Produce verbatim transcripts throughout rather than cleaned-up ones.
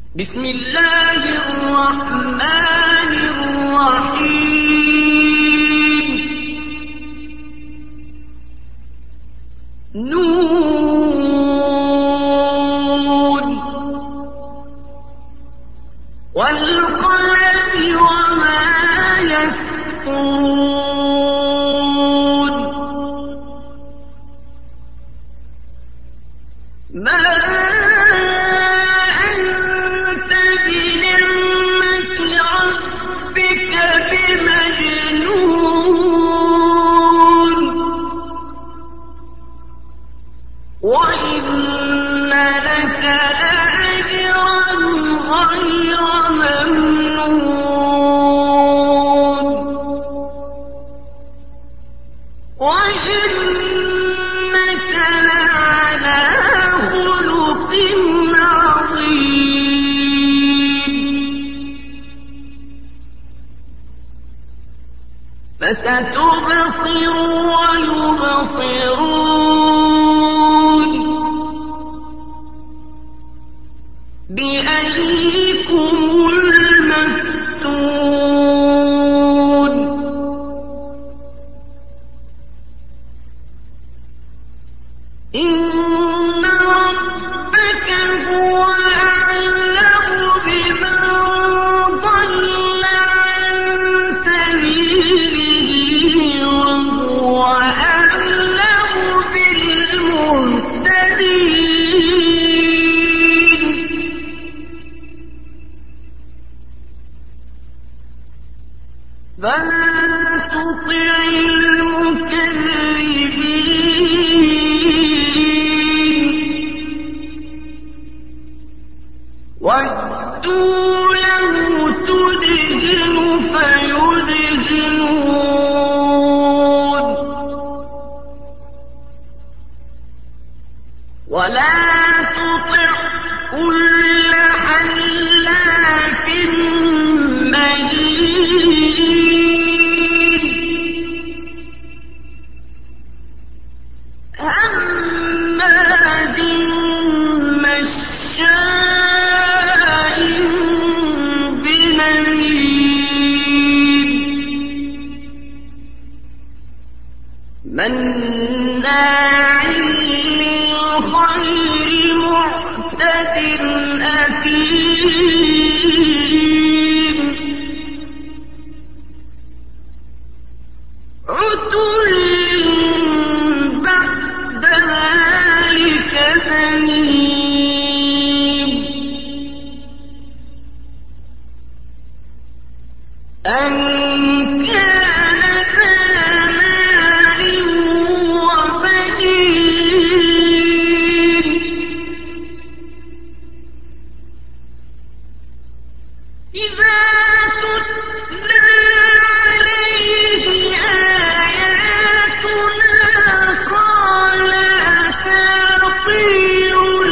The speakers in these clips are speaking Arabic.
بسم الله الرحمن الرحيم. نون والقلم وما يسطرون. ما أنت بنعمة ربك بمجنون، وإن لك لأجرا غير ممنون، وإنك لعلى خلق عظيم. فستبصر ويبصرون بأيكم المفتون. إن ربك هو أعلم بمن ضل عن سبيله وهو أعلم بالمهتدين. فلا تطع المكذبين، ودوا له تدهن فيدهنون، ولا تطع كل حلاف مهين هماز مشاء بنميم مناع للخير معتد أثيم عتل بعد ذلك زنيم أن كان ذا مال وبنين إذا تتلى عليه آياتنا قال أساطير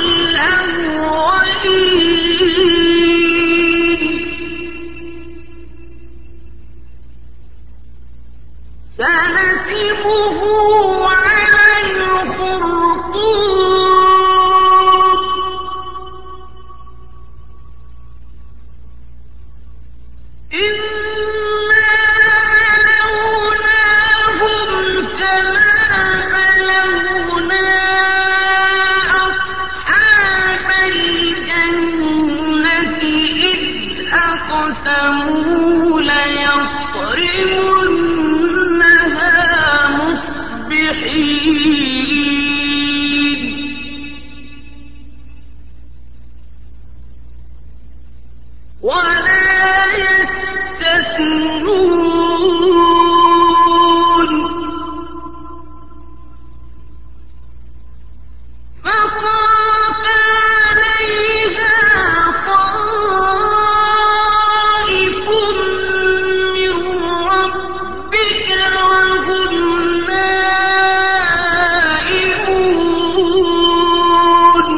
الأولين. سنسمه على الخرطوم إنا بلوناهم كما بلونا أصحاب الجنة إذ أقسموا ليصرمنها مصبحين ولا يستثنون. فطاف عليها طائف من ربك وهم نائمون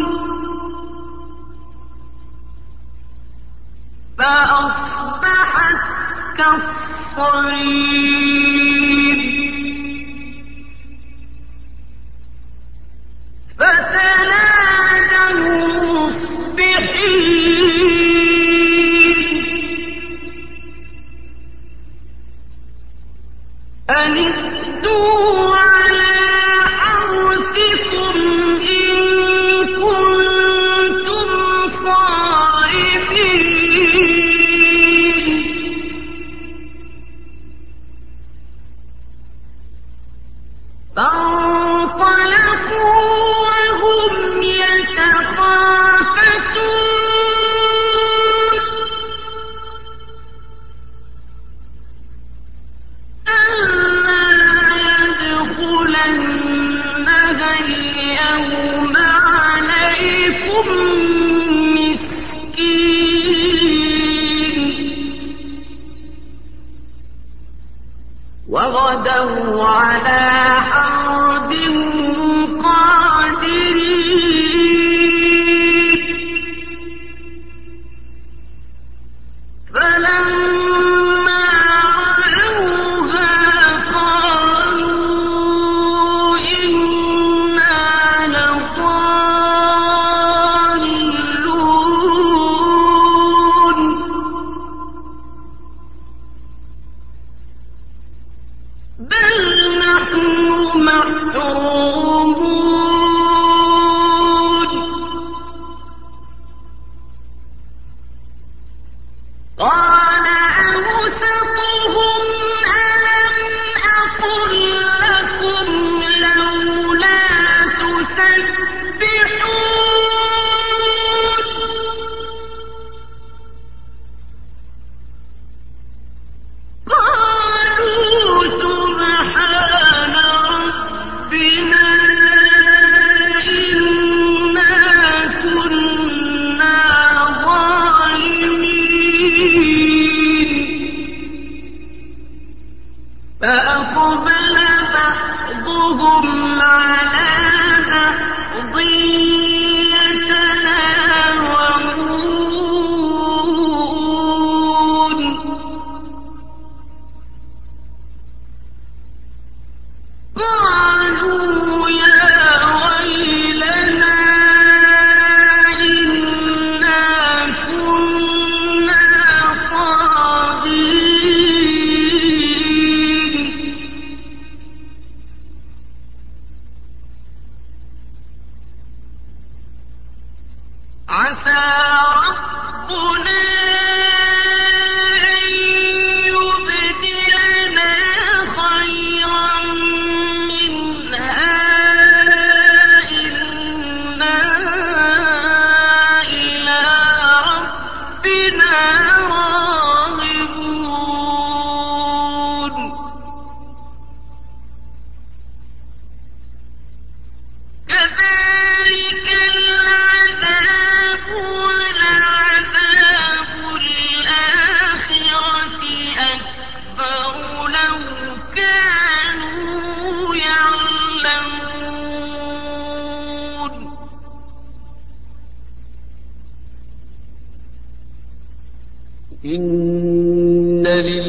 فأصبحت كالصريم. فتنادوا مصبحين وغدوا على حرد قادرين فلما رأوها قالوا إنا لضالون بل نحن محرومون قال أوسطهم ألم أقل لكم لولا تسبحون قالوا سبحان ربنا إنا كنا ظالمين فأقبل بعضهم على بعض يتلاومون قالوا يا ويلنا إنا كنا طاغين عسى ربنا أن يبدلنا خيرا منها إنا إلى ربنا راغبون كذلك العذاب ولعذاب الآخرة أكبر لو كانوا يعلمون إن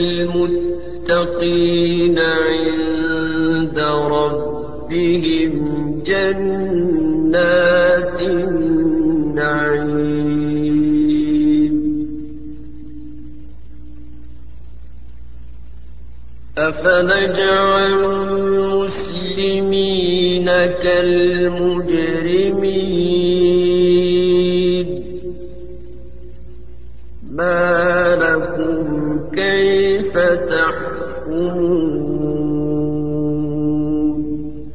للمتقين عند ربهم جنات النعيم أفنجعل المسلمين كالمجرمين ما لكم كيف تحكمون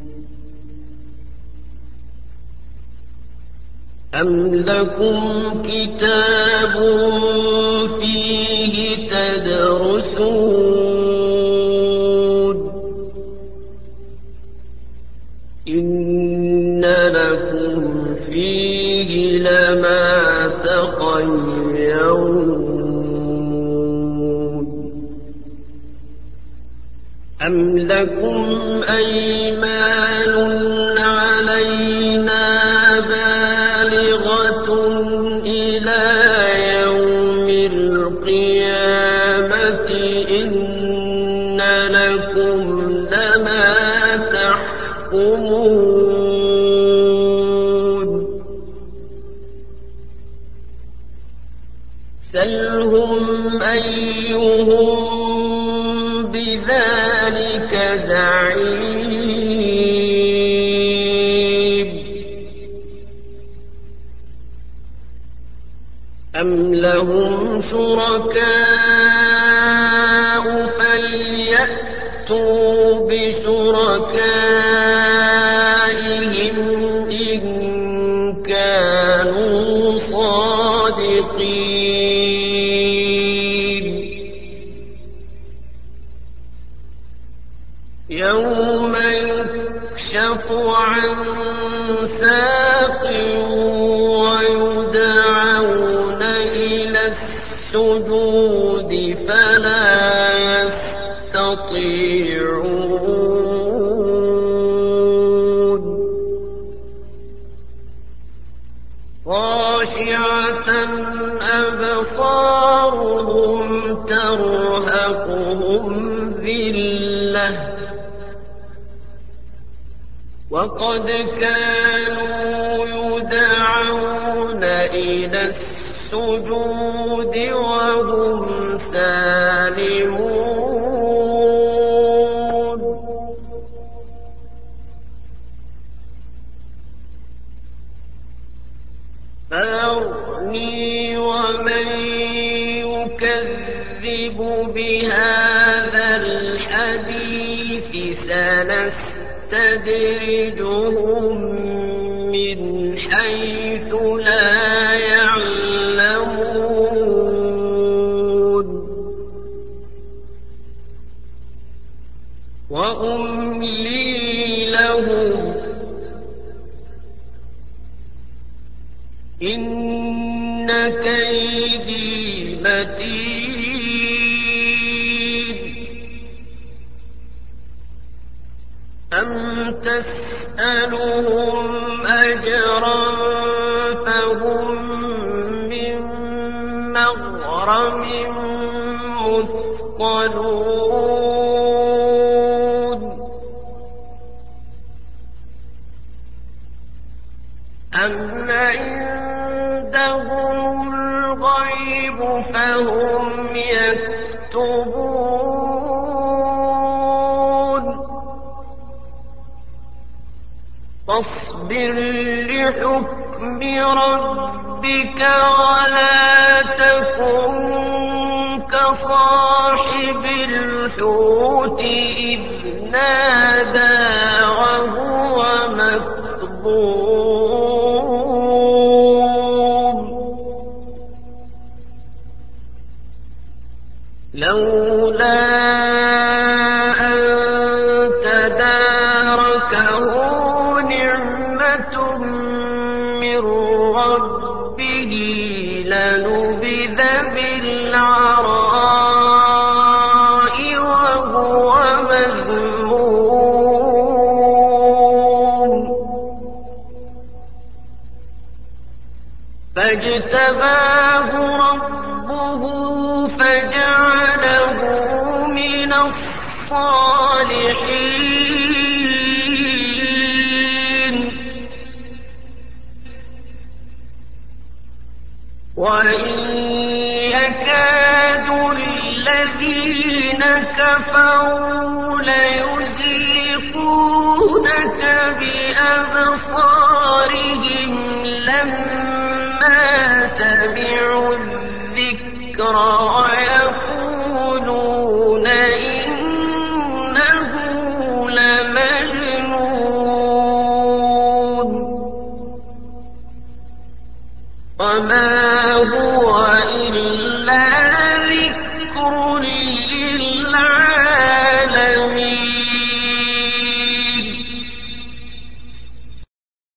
أم لكم كتاب فيه تدرسون إن لكم فيه لما تخيرون أم لكم أيمان علينا بالغة إلى يوم القيامة إن لكم لما تحكمون سلهم أيهم بذلك زعيم أم لهم شركاء فليأتوا بشركائهم إن كانوا صادقين يوم يكشف عن ساق ويدعون إلى السجود فلا يستطيعون وقد كانوا يدعون إلى السجود وهم سالمون فذرني ومن يكذب بهذا الحديث سنستدرجهم من حيث لا يعلمون وأملي لهم إن كيدي متين أم تسألهم أجرا فهم من مغرم مثقلون أم عندهم الغيب فهم يكتبون فاصبر لحكم ربك ولا تكن كصاحب الحوت إذ نادى وهو مكظوم لولا أن تداركه نعمة من ربه لنبذ بالعراء وهو مذموم فاجتباه ربه فجعله من الصالحين وإن يكاد الذين كفروا ليزلقونك بأبصارهم لما سمعوا الذكر ويقولون إنه لمجنون وما هو إلا